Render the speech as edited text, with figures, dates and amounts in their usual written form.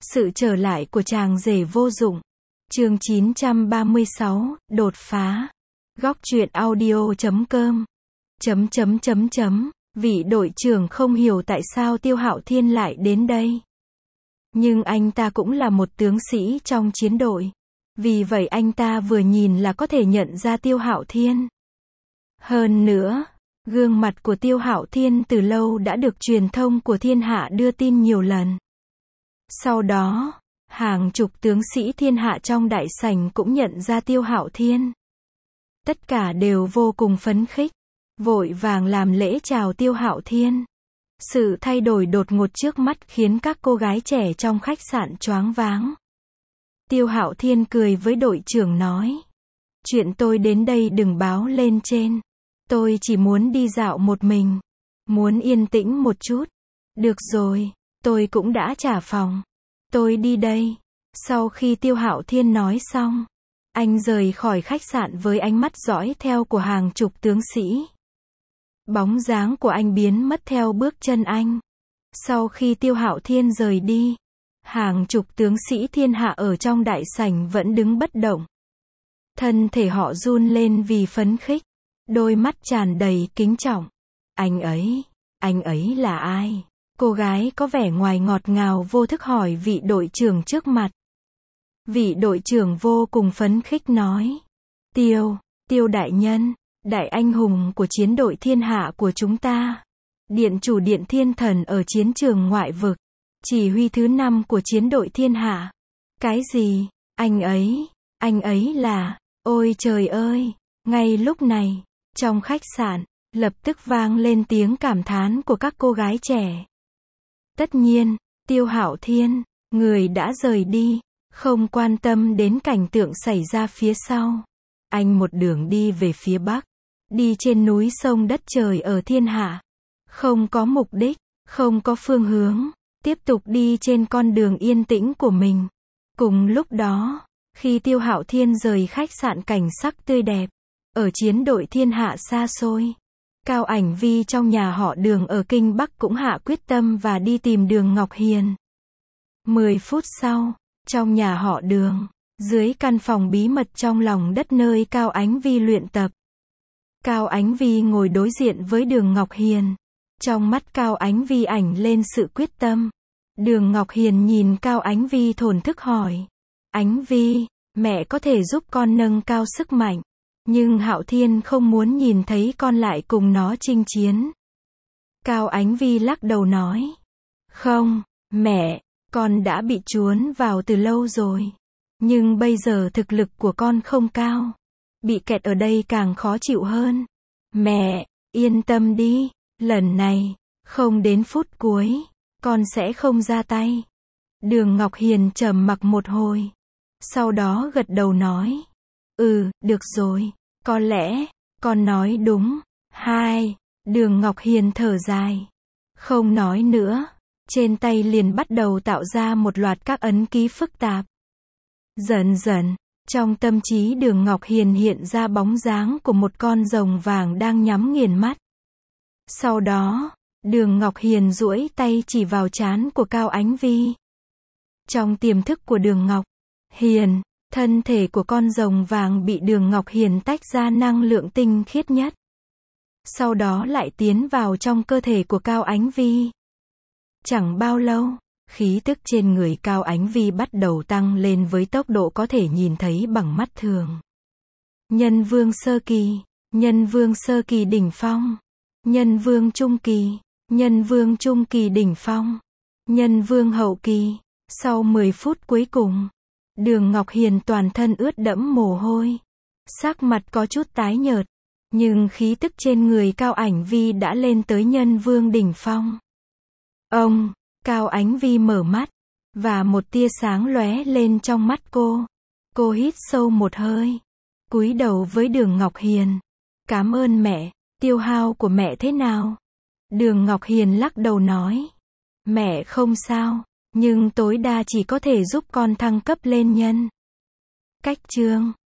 Sự trở lại của chàng rể vô dụng. Chương 936, đột phá. Góc truyện audio.com. Vị đội trưởng không hiểu tại sao Tiêu Hạo Thiên lại đến đây. Nhưng anh ta cũng là một tướng sĩ trong chiến đội. Vì vậy anh ta vừa nhìn là có thể nhận ra Tiêu Hạo Thiên. Hơn nữa, gương mặt của Tiêu Hạo Thiên từ lâu đã được truyền thông của thiên hạ đưa tin nhiều lần. Sau đó, hàng chục tướng sĩ thiên hạ trong đại sảnh cũng nhận ra Tiêu Hạo Thiên. Tất cả đều vô cùng phấn khích, vội vàng làm lễ chào Tiêu Hạo Thiên. Sự thay đổi đột ngột trước mắt khiến các cô gái trẻ trong khách sạn choáng váng. Tiêu Hạo Thiên cười với đội trưởng nói: chuyện tôi đến đây đừng báo lên trên. Tôi chỉ muốn đi dạo một mình. Muốn yên tĩnh một chút. Được rồi, tôi cũng đã trả phòng. Tôi đi đây. Sau khi Tiêu Hạo Thiên nói xong, anh rời khỏi khách sạn với ánh mắt dõi theo của hàng chục tướng sĩ. Bóng dáng của anh biến mất theo bước chân anh. Sau khi Tiêu Hạo Thiên rời đi, hàng chục tướng sĩ thiên hạ ở trong đại sảnh vẫn đứng bất động. Thân thể họ run lên vì phấn khích, đôi mắt tràn đầy kính trọng. Anh ấy là ai? Cô gái có vẻ ngoài ngọt ngào vô thức hỏi vị đội trưởng trước mặt. Vị đội trưởng vô cùng phấn khích nói: Tiêu đại nhân, đại anh hùng của chiến đội thiên hạ của chúng ta. Điện chủ Điện Thiên Thần ở chiến trường ngoại vực. Chỉ huy thứ 5 của chiến đội thiên hạ. Cái gì? Anh ấy là... Ôi trời ơi! Ngay lúc này, trong khách sạn, lập tức vang lên tiếng cảm thán của các cô gái trẻ. Tất nhiên, Tiêu Hạo Thiên, người đã rời đi, không quan tâm đến cảnh tượng xảy ra phía sau. Anh một đường đi về phía bắc, đi trên núi sông đất trời ở thiên hạ. Không có mục đích, không có phương hướng, tiếp tục đi trên con đường yên tĩnh của mình. Cùng lúc đó, khi Tiêu Hạo Thiên rời khách sạn cảnh sắc tươi đẹp, ở chiến đội thiên hạ xa xôi, Cao Ảnh Vi trong nhà họ Đường ở Kinh Bắc cũng hạ quyết tâm và đi tìm Đường Ngọc Hiền. 10 phút sau, trong nhà họ Đường, dưới căn phòng bí mật trong lòng đất nơi Cao Ánh Vi luyện tập. Cao Ánh Vi ngồi đối diện với Đường Ngọc Hiền. Trong mắt Cao Ánh Vi ảnh lên sự quyết tâm. Đường Ngọc Hiền nhìn Cao Ánh Vi thổn thức hỏi: Ánh Vi, mẹ có thể giúp con nâng cao sức mạnh, nhưng Hạo Thiên không muốn nhìn thấy con lại cùng nó chinh chiến. Cao Ánh Vi lắc đầu nói: Không, mẹ, con đã bị chuốn vào từ lâu rồi. Nhưng bây giờ thực lực của con không cao. Bị kẹt ở đây càng khó chịu hơn. Mẹ, yên tâm đi, lần này, không đến phút cuối, con sẽ không ra tay. Đường Ngọc Hiền trầm mặc một hồi. Sau đó gật đầu nói: được rồi, có lẽ, con nói đúng. Đường Ngọc Hiền thở dài. Không nói nữa. Trên tay liền bắt đầu tạo ra một loạt các ấn ký phức tạp. Dần dần, trong tâm trí Đường Ngọc Hiền hiện ra bóng dáng của một con rồng vàng đang nhắm nghiền mắt. Sau đó, Đường Ngọc Hiền duỗi tay chỉ vào trán của Cao Ánh Vi. Trong tiềm thức của Đường Ngọc Hiền, thân thể của con rồng vàng bị Đường Ngọc Hiền tách ra năng lượng tinh khiết nhất. Sau đó lại tiến vào trong cơ thể của Cao Ánh Vi. Chẳng bao lâu, khí tức trên người Cao Ánh Vi bắt đầu tăng lên với tốc độ có thể nhìn thấy bằng mắt thường. Nhân vương sơ kỳ, nhân vương sơ kỳ đỉnh phong, nhân vương trung kỳ, nhân vương trung kỳ đỉnh phong, nhân vương hậu kỳ. Sau 10 phút cuối cùng, Đường Ngọc Hiền toàn thân ướt đẫm mồ hôi, sắc mặt có chút tái nhợt, nhưng khí tức trên người Cao Ảnh Vi đã lên tới nhân vương đỉnh phong. Cao Ánh Vi mở mắt, và một tia sáng lóe lên trong mắt cô. Cô hít sâu một hơi, cúi đầu với Đường Ngọc Hiền. Cảm ơn mẹ, tiêu hao của mẹ thế nào? Đường Ngọc Hiền lắc đầu nói: Mẹ không sao, nhưng tối đa chỉ có thể giúp con thăng cấp lên nhân. Cách chương